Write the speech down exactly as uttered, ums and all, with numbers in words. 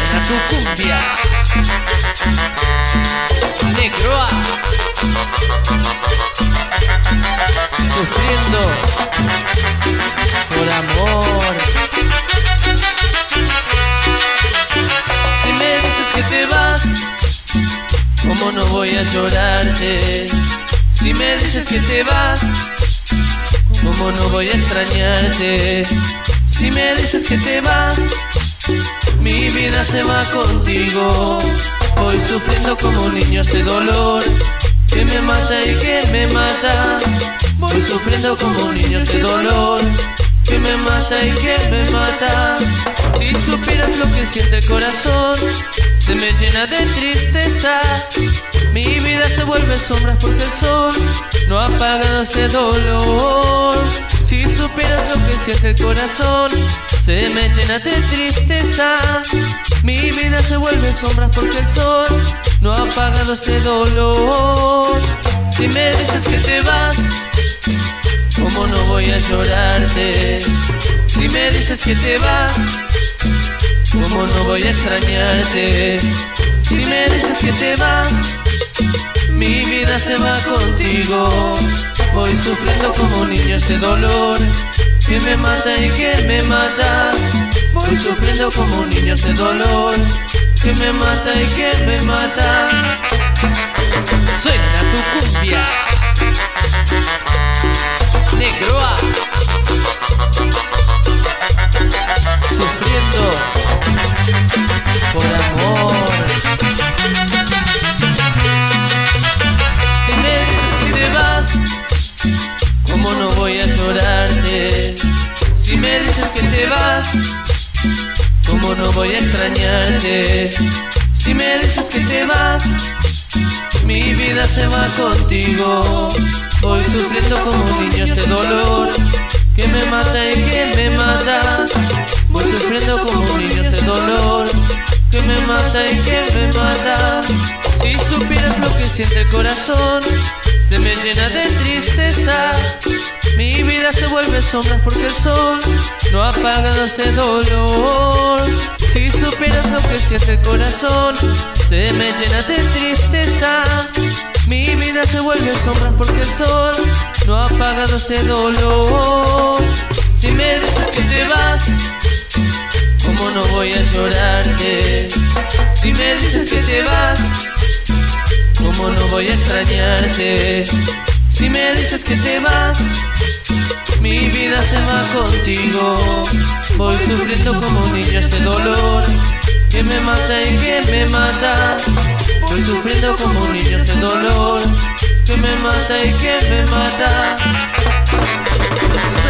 Suena tu cumbia Negroa, sufriendo por amor. Si me dices que te vas, ¿cómo no voy a llorarte? Si me dices que te vas, ¿cómo no voy a extrañarte? Si me dices que te vas, mi vida se va contigo. Voy sufriendo como un niño este dolor que me mata y que me mata. Voy sufriendo como un niño este dolor que me mata y que me mata. Si supieras lo que siente el corazón, se me llena de tristeza. Mi vida se vuelve sombras porque el sol no ha apagado este dolor. Si supieras lo que siente el corazón, se me llena de tristeza. Mi vida se vuelve sombras porque el sol no ha apagado este dolor. Si me dices que te vas, ¿cómo no voy a llorarte? Si me dices que te vas, ¿cómo no voy a extrañarte? Si me dices que te vas, mi vida se va contigo. Voy sufriendo como un niño este dolor que me mata y que me mata. Voy sufriendo como un niño este dolor que me mata y que me mata. Suena tu cumbia Negroa, sufriendo por amor. Si me dices que te vas, ¿cómo no voy a llorarte? Si me dices que te vas, ¿cómo no voy a extrañarte? Si me dices que te vas, mi vida se va contigo. Voy sufriendo como un niño este dolor que me mata y que me mata. Voy sufriendo como un niño este dolor que me mata y que me mata. Si supieras lo que siente el corazón, se me llena de tristeza. Mi vida se vuelve sombras porque el sol no ha apagado este dolor. Si supieras lo que siente el corazón, se me llena de tristeza. Mi vida se vuelve sombras porque el sol no ha apagado este dolor. Si me dices que te vas, ¿cómo no voy a llorarte? Si me dices que te vas, ¿cómo no voy a extrañarte? Si me dices que te vas, mi vida se va contigo. Voy sufriendo como un niño este dolor que me mata y que me mata. Voy sufriendo como un niño este dolor que me mata y que me mata.